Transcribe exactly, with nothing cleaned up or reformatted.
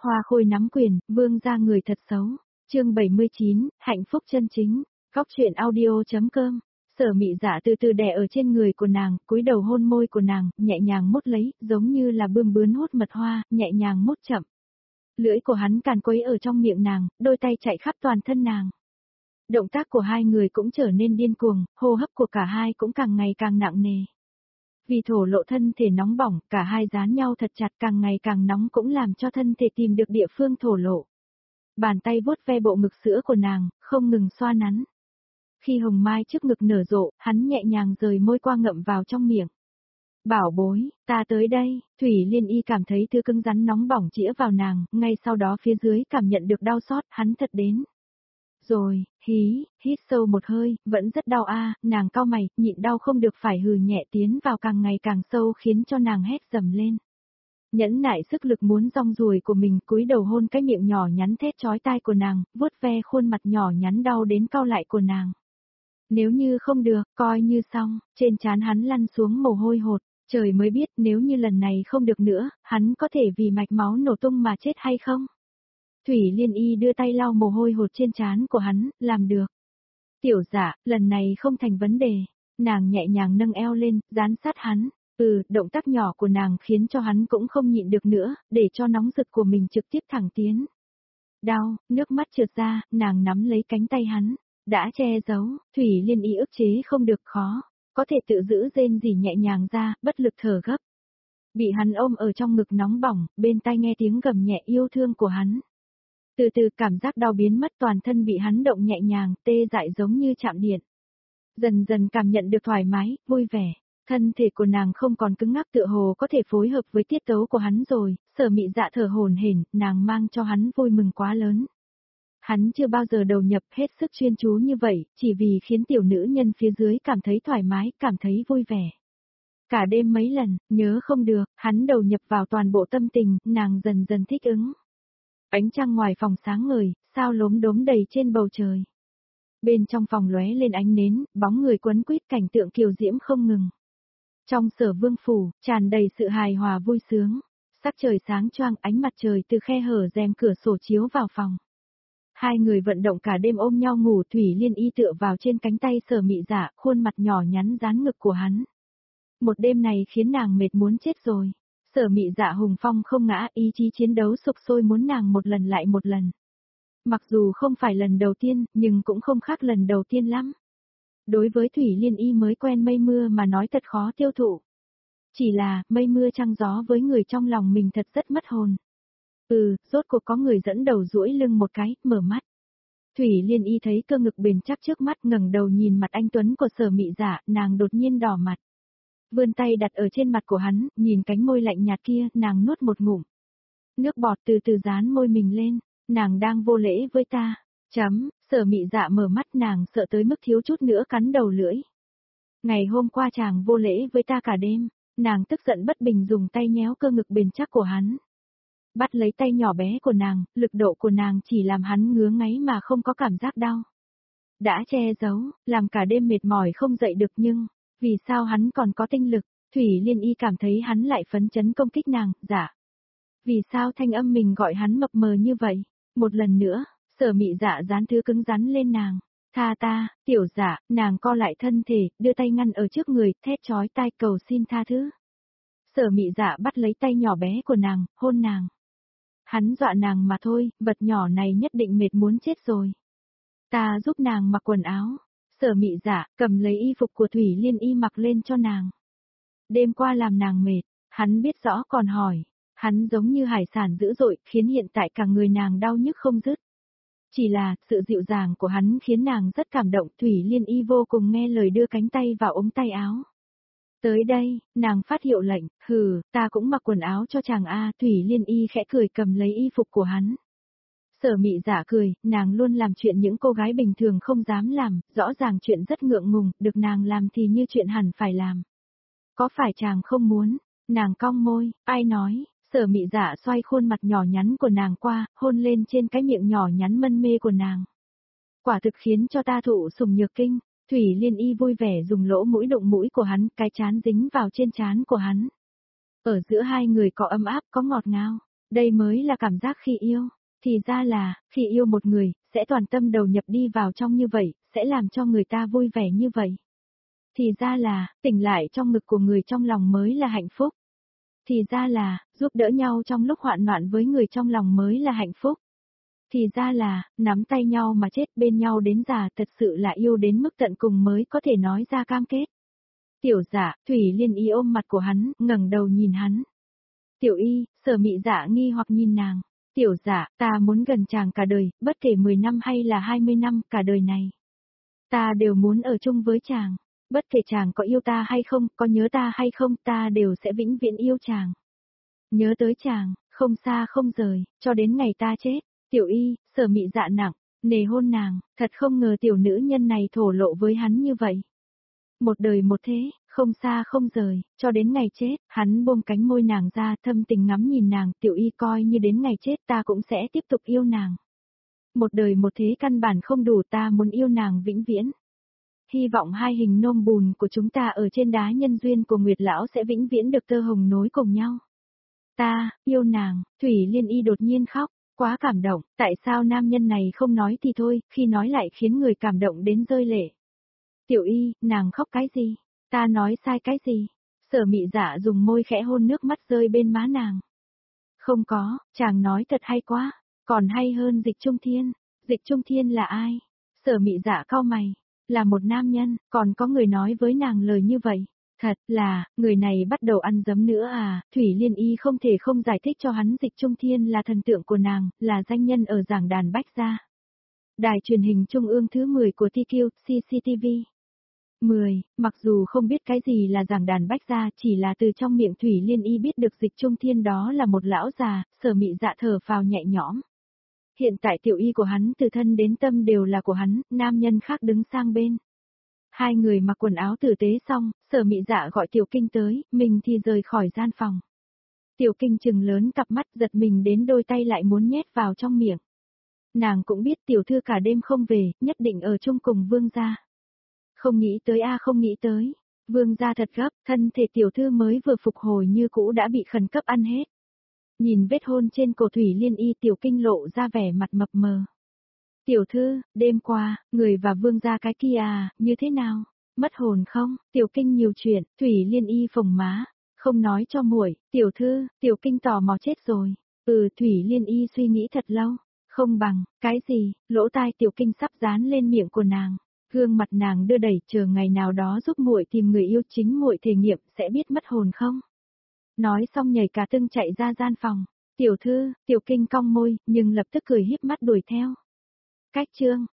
Hoa Khôi nắm quyền, vương ra người thật xấu. Chương bảy mươi chín, hạnh phúc chân chính. Góc truyện audio.com. Sở Mị Dạ từ từ đè ở trên người của nàng, cúi đầu hôn môi của nàng, nhẹ nhàng mút lấy, giống như là bươm bướm hút mật hoa, nhẹ nhàng mút chậm. Lưỡi của hắn càn quấy ở trong miệng nàng, đôi tay chạy khắp toàn thân nàng. Động tác của hai người cũng trở nên điên cuồng, hô hấp của cả hai cũng càng ngày càng nặng nề. Vì thổ lộ thân thể nóng bỏng, cả hai dán nhau thật chặt, càng ngày càng nóng cũng làm cho thân thể tìm được địa phương thổ lộ. Bàn tay vuốt ve bộ ngực sữa của nàng, không ngừng xoa nắn. Khi hồng mai trước ngực nở rộ, hắn nhẹ nhàng rời môi qua ngậm vào trong miệng. Bảo bối, ta tới đây. Thủy Liên Y cảm thấy thứ cứng rắn nóng bỏng chĩa vào nàng, ngay sau đó phía dưới cảm nhận được đau xót, hắn thật đến. Rồi, hí, hít sâu một hơi, vẫn rất đau a, nàng cau mày, nhịn đau không được phải hừ nhẹ tiến vào càng ngày càng sâu khiến cho nàng hét dầm lên. Nhẫn nại sức lực muốn rong ruồi của mình, cúi đầu hôn cái miệng nhỏ nhắn thét chói tai của nàng, vuốt ve khuôn mặt nhỏ nhắn đau đến cau lại của nàng. Nếu như không được, coi như xong, trên trán hắn lăn xuống mồ hôi hột, trời mới biết nếu như lần này không được nữa, hắn có thể vì mạch máu nổ tung mà chết hay không? Thủy Liên Y đưa tay lau mồ hôi hột trên trán của hắn, làm được. Tiểu Dạ, lần này không thành vấn đề. Nàng nhẹ nhàng nâng eo lên, dán sát hắn. Ừ, động tác nhỏ của nàng khiến cho hắn cũng không nhịn được nữa, để cho nóng rực của mình trực tiếp thẳng tiến. Đau, nước mắt trượt ra, nàng nắm lấy cánh tay hắn. Đã che giấu, Thủy Liên Y ức chế không được khó. Có thể tự giữ rên rỉ nhẹ nhàng ra, bất lực thở gấp. Bị hắn ôm ở trong ngực nóng bỏng, bên tai nghe tiếng gầm nhẹ yêu thương của hắn. Từ từ cảm giác đau biến mất, toàn thân bị hắn động nhẹ nhàng, tê dại giống như chạm điện. Dần dần cảm nhận được thoải mái, vui vẻ, thân thể của nàng không còn cứng ngắc, tựa hồ có thể phối hợp với tiết tấu của hắn rồi. Sở Mị Dạ thở hổn hển, nàng mang cho hắn vui mừng quá lớn. Hắn chưa bao giờ đầu nhập hết sức chuyên chú như vậy, chỉ vì khiến tiểu nữ nhân phía dưới cảm thấy thoải mái, cảm thấy vui vẻ. Cả đêm mấy lần, nhớ không được, hắn đầu nhập vào toàn bộ tâm tình, nàng dần dần thích ứng. Ánh trăng ngoài phòng sáng ngời, sao lốm đốm đầy trên bầu trời. Bên trong phòng lóe lên ánh nến, bóng người quấn quýt, cảnh tượng kiều diễm không ngừng. Trong Sở Vương phủ, tràn đầy sự hài hòa vui sướng. Sắc trời sáng choang, ánh mặt trời từ khe hở rèm cửa sổ chiếu vào phòng. Hai người vận động cả đêm ôm nhau ngủ, Thủy Liên Y tựa vào trên cánh tay Sở Mị Dạ, khuôn mặt nhỏ nhắn dán ngực của hắn. Một đêm này khiến nàng mệt muốn chết rồi. Sở Mị Dạ hùng phong không ngã, ý chí chiến đấu sục sôi muốn nàng một lần lại một lần. Mặc dù không phải lần đầu tiên, nhưng cũng không khác lần đầu tiên lắm. Đối với Thủy Liên Y mới quen mây mưa mà nói thật khó tiêu thụ. Chỉ là, mây mưa trăng gió với người trong lòng mình thật rất mất hồn. Ừ, rốt cuộc có người dẫn đầu duỗi lưng một cái, mở mắt. Thủy Liên Y thấy cơ ngực bền chắc trước mắt, ngẩng đầu nhìn mặt anh tuấn của Sở Mị Dạ, nàng đột nhiên đỏ mặt. Vươn tay đặt ở trên mặt của hắn, nhìn cánh môi lạnh nhạt kia, nàng nuốt một ngụm. Nước bọt từ từ dán môi mình lên, nàng đang vô lễ với ta. Chấm, Sở Mị Dạ mở mắt, nàng sợ tới mức thiếu chút nữa cắn đầu lưỡi. Ngày hôm qua chàng vô lễ với ta cả đêm, nàng tức giận bất bình dùng tay nhéo cơ ngực bền chắc của hắn. Bắt lấy tay nhỏ bé của nàng, lực độ của nàng chỉ làm hắn ngứa ngáy mà không có cảm giác đau. Đã che giấu, làm cả đêm mệt mỏi không dậy được nhưng, vì sao hắn còn có tinh lực? Thủy Liên Y cảm thấy hắn lại phấn chấn công kích nàng, dạ. Vì sao thanh âm mình gọi hắn mập mờ như vậy? Một lần nữa, Sở Mị Dạ dán thứ cứng rắn lên nàng. Tha ta, tiểu Dạ, nàng co lại thân thể, đưa tay ngăn ở trước người, thét chói tai cầu xin tha thứ. Sở Mị Dạ bắt lấy tay nhỏ bé của nàng, hôn nàng. Hắn dọa nàng mà thôi, vật nhỏ này nhất định mệt muốn chết rồi. Ta giúp nàng mặc quần áo. Sở Mị Dạ cầm lấy y phục của Thủy Liên Y mặc lên cho nàng. Đêm qua làm nàng mệt, hắn biết rõ còn hỏi. Hắn giống như hải sản dữ dội, khiến hiện tại cả người nàng đau nhức không dứt. Chỉ là, sự dịu dàng của hắn khiến nàng rất cảm động, Thủy Liên Y vô cùng nghe lời đưa cánh tay vào ống tay áo. Tới đây, nàng phát hiệu lệnh, hừ, ta cũng mặc quần áo cho chàng a. Thủy Liên Y khẽ cười cầm lấy y phục của hắn. Sở Mị Dạ cười, nàng luôn làm chuyện những cô gái bình thường không dám làm, rõ ràng chuyện rất ngượng ngùng, được nàng làm thì như chuyện hẳn phải làm. Có phải chàng không muốn? Nàng cong môi, ai nói? Sở Mị Dạ xoay khuôn mặt nhỏ nhắn của nàng qua, hôn lên trên cái miệng nhỏ nhắn mân mê của nàng. Quả thực khiến cho ta thụ sủng nhược kinh. Thủy Liên Y vui vẻ dùng lỗ mũi đụng mũi của hắn, cái trán dính vào trên trán của hắn. Ở giữa hai người có ấm áp, có ngọt ngào. Đây mới là cảm giác khi yêu. Thì ra là, khi yêu một người, sẽ toàn tâm đầu nhập đi vào trong như vậy, sẽ làm cho người ta vui vẻ như vậy. Thì ra là, tỉnh lại trong ngực của người trong lòng mới là hạnh phúc. Thì ra là, giúp đỡ nhau trong lúc hoạn nạn với người trong lòng mới là hạnh phúc. Thì ra là, nắm tay nhau mà chết bên nhau đến già thật sự là yêu đến mức tận cùng mới có thể nói ra cam kết. Tiểu dạ, Thủy Liên Y ôm mặt của hắn, ngẩng đầu nhìn hắn. Tiểu Y, Sở Mị Dạ nghi hoặc nhìn nàng. Tiểu dạ, ta muốn gần chàng cả đời, bất kể mười năm hay là hai mươi năm, cả đời này. Ta đều muốn ở chung với chàng. Bất kể chàng có yêu ta hay không, có nhớ ta hay không, ta đều sẽ vĩnh viễn yêu chàng. Nhớ tới chàng, không xa không rời, cho đến ngày ta chết. Tiểu Y, Sở Mị Dạ nặng, nề hôn nàng, thật không ngờ tiểu nữ nhân này thổ lộ với hắn như vậy. Một đời một thế, không xa không rời, cho đến ngày chết, hắn buông cánh môi nàng ra, thâm tình ngắm nhìn nàng, Tiểu Y coi như đến ngày chết ta cũng sẽ tiếp tục yêu nàng. Một đời một thế căn bản không đủ, ta muốn yêu nàng vĩnh viễn. Hy vọng hai hình nôm bùn của chúng ta ở trên đá nhân duyên của Nguyệt Lão sẽ vĩnh viễn được tơ hồng nối cùng nhau. Ta, yêu nàng, Thủy Liên Y đột nhiên khóc, quá cảm động, tại sao nam nhân này không nói thì thôi, khi nói lại khiến người cảm động đến rơi lệ. Tiểu Y, nàng khóc cái gì? Ta nói sai cái gì? Sở Mị Dạ dùng môi khẽ hôn nước mắt rơi bên má nàng. Không có, chàng nói thật hay quá, còn hay hơn Dịch Trung Thiên. Dịch Trung Thiên là ai? Sở Mị Dạ cau mày, là một nam nhân, còn có người nói với nàng lời như vậy. Thật là, người này bắt đầu ăn dấm nữa à, Thủy Liên Y không thể không giải thích cho hắn Dịch Trung Thiên là thần tượng của nàng, là danh nhân ở giảng đàn Bách Gia. Đài truyền hình trung ương thứ mười của tê quy, xê xê tê vê. mười, mặc dù không biết cái gì là giảng đàn Bách Gia, chỉ là từ trong miệng Thủy Liên Y biết được Dịch Trung Thiên đó là một lão già, Sở Mị Dạ thở phào nhẹ nhõm. Hiện tại Tiểu Y của hắn từ thân đến tâm đều là của hắn, nam nhân khác đứng sang bên. Hai người mặc quần áo tử tế xong, Sở Mị Dạ gọi Tiểu Kinh tới, mình thì rời khỏi gian phòng. Tiểu Kinh trừng lớn cặp mắt giật mình đến đôi tay lại muốn nhét vào trong miệng. Nàng cũng biết tiểu thư cả đêm không về, nhất định ở chung cùng vương gia. Không nghĩ tới a không nghĩ tới. Vương gia thật gấp, thân thể tiểu thư mới vừa phục hồi như cũ đã bị khẩn cấp ăn hết. Nhìn vết hôn trên cổ Thủy Liên Y, Tiểu Kinh lộ ra vẻ mặt mập mờ. Tiểu thư, đêm qua, người và vương gia cái kia à, như thế nào? Mất hồn không? Tiểu Kinh nhiều chuyện, Thủy Liên Y phồng má. Không nói cho muội, tiểu thư, Tiểu Kinh tò mò chết rồi. Ừ, Thủy Liên Y suy nghĩ thật lâu. Không bằng, cái gì? Lỗ tai Tiểu Kinh sắp dán lên miệng của nàng. Gương mặt nàng đưa đẩy, chờ ngày nào đó giúp muội tìm người yêu, chính muội thể nghiệm sẽ biết mất hồn không? Nói xong nhảy cả tưng chạy ra gian phòng. Tiểu thư, Tiểu Kinh cong môi, nhưng lập tức cười híp mắt đuổi theo. Cách chương